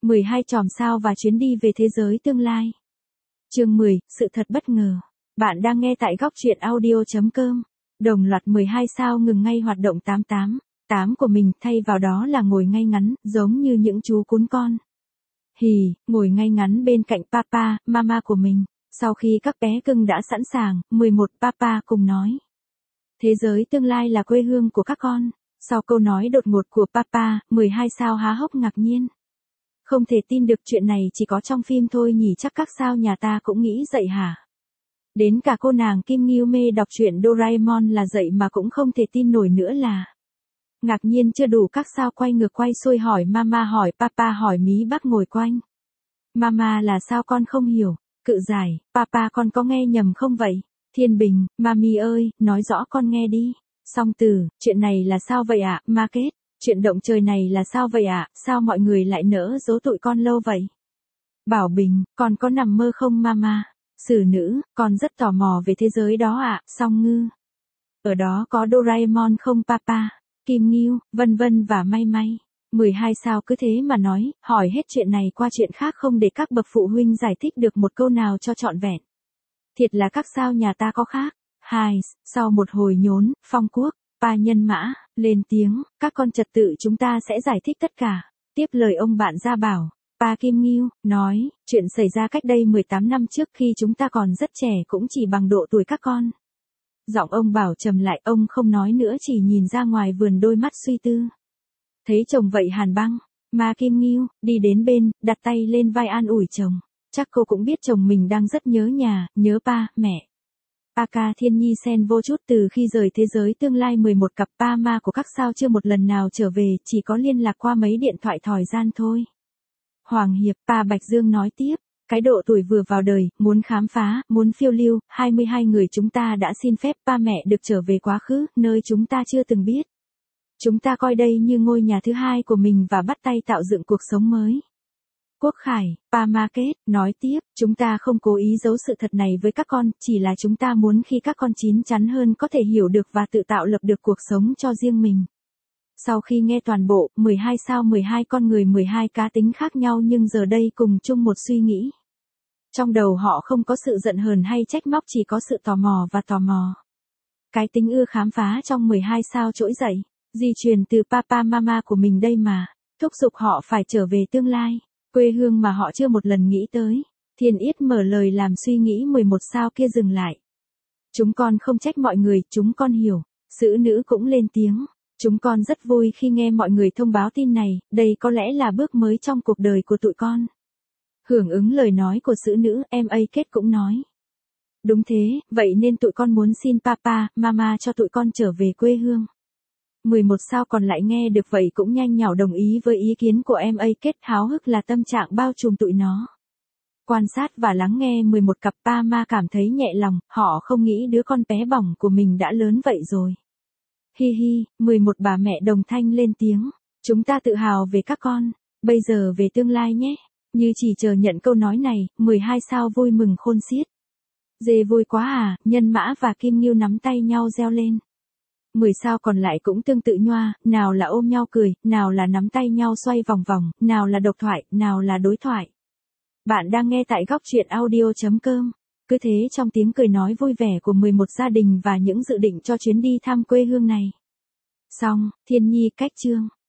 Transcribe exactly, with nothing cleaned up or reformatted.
mười hai chòm sao và chuyến đi về thế giới tương lai. Chương mười, sự thật bất ngờ. Bạn đang nghe tại góc truyện audio chấm com. Đồng loạt mười hai sao ngừng ngay hoạt động tám tám tám của mình, thay vào đó là ngồi ngay ngắn, giống như những chú cún con. Hì, ngồi ngay ngắn bên cạnh papa, mama của mình. Sau khi các bé cưng đã sẵn sàng, mười một papa cùng nói. Thế giới tương lai là quê hương của các con. Sau câu nói đột ngột của papa, mười hai sao há hốc ngạc nhiên. Không thể tin được chuyện này chỉ có trong phim thôi nhỉ, chắc các sao nhà ta cũng nghĩ vậy hả? Đến cả cô nàng Kim Ngưu mê đọc truyện Doraemon là dậy mà cũng không thể tin nổi nữa là. Ngạc nhiên chưa đủ, các sao quay ngược quay xuôi hỏi mama, hỏi papa, hỏi mí bác ngồi quanh. Mama là sao con không hiểu? Cự giải, papa con có nghe nhầm không vậy? Thiên Bình, mami ơi, nói rõ con nghe đi. Song Từ, chuyện này là sao vậy ạ? Market, chuyện động trời này là sao vậy ạ? Sao mọi người lại nỡ giấu tụi con lâu vậy? Bảo Bình, con có nằm mơ không mama? Sử Nữ, con rất tò mò về thế giới đó ạ. Song Ngư, ở đó có Doraemon không papa? Kim Ngưu, vân vân và may may. mười hai sao cứ thế mà nói, hỏi hết chuyện này qua chuyện khác không để các bậc phụ huynh giải thích được một câu nào cho trọn vẹn. Thiệt là các sao nhà ta có khác. Hai, sau một hồi nhốn, Phong Quốc, Pa Nhân Mã, lên tiếng, các con trật tự chúng ta sẽ giải thích tất cả. Tiếp lời ông bạn Gia Bảo, Pa Kim Ngưu, nói, chuyện xảy ra cách đây mười tám năm trước khi chúng ta còn rất trẻ, cũng chỉ bằng độ tuổi các con. Giọng ông Bảo trầm lại, ông không nói nữa, chỉ nhìn ra ngoài vườn, đôi mắt suy tư. Thấy chồng vậy hàn băng, Ma Kim Ngưu, đi đến bên, đặt tay lên vai an ủi chồng. Chắc cô cũng biết chồng mình đang rất nhớ nhà, nhớ pa, mẹ. Aka Thiên Nhi xen vô chút, từ khi rời thế giới tương lai mười một cặp pa ma của các sao chưa một lần nào trở về, chỉ có liên lạc qua mấy điện thoại thỏi gian thôi. Hoàng Hiệp, Pa Bạch Dương nói tiếp, cái độ tuổi vừa vào đời, muốn khám phá, muốn phiêu lưu, hai mươi hai người chúng ta đã xin phép pa mẹ được trở về quá khứ, nơi chúng ta chưa từng biết. Chúng ta coi đây như ngôi nhà thứ hai của mình và bắt tay tạo dựng cuộc sống mới. Quốc Khải, Pa Market, nói tiếp, chúng ta không cố ý giấu sự thật này với các con, chỉ là chúng ta muốn khi các con chín chắn hơn có thể hiểu được và tự tạo lập được cuộc sống cho riêng mình. Sau khi nghe toàn bộ, mười hai sao mười hai con người, mười hai cá tính khác nhau nhưng giờ đây cùng chung một suy nghĩ. Trong đầu họ không có sự giận hờn hay trách móc, chỉ có sự tò mò và tò mò. Cái tính ưa khám phá trong mười hai sao trỗi dậy, di truyền từ papa mama của mình đây mà, thúc giục họ phải trở về tương lai. Quê hương mà họ chưa một lần nghĩ tới. Thiên Yết mở lời làm suy nghĩ mười một sao kia dừng lại. Chúng con không trách mọi người, chúng con hiểu. Sử Nữ cũng lên tiếng. Chúng con rất vui khi nghe mọi người thông báo tin này, đây có lẽ là bước mới trong cuộc đời của tụi con. Hưởng ứng lời nói của Sử Nữ, em A Kết cũng nói. Đúng thế, vậy nên tụi con muốn xin papa, mama cho tụi con trở về quê hương. mười một sao còn lại nghe được vậy cũng nhanh nhảu đồng ý với ý kiến của em A Kết, háo hức là tâm trạng bao trùm tụi nó. Quan sát và lắng nghe mười một cặp pa ma cảm thấy nhẹ lòng, họ không nghĩ đứa con bé bỏng của mình đã lớn vậy rồi. Hi hi, mười một bà mẹ đồng thanh lên tiếng, chúng ta tự hào về các con, bây giờ về tương lai nhé. Như chỉ chờ nhận câu nói này, mười hai sao vui mừng khôn xiết. Dê vui quá à, Nhân Mã và Kim Ngưu nắm tay nhau reo lên. mười sao còn lại cũng tương tự nhoa, nào là ôm nhau cười, nào là nắm tay nhau xoay vòng vòng, nào là độc thoại, nào là đối thoại. Bạn đang nghe tại góc truyện audio chấm com. Cứ thế trong tiếng cười nói vui vẻ của mười một gia đình và những dự định cho chuyến đi thăm quê hương này. Xong, Thiên Nhi cách chương.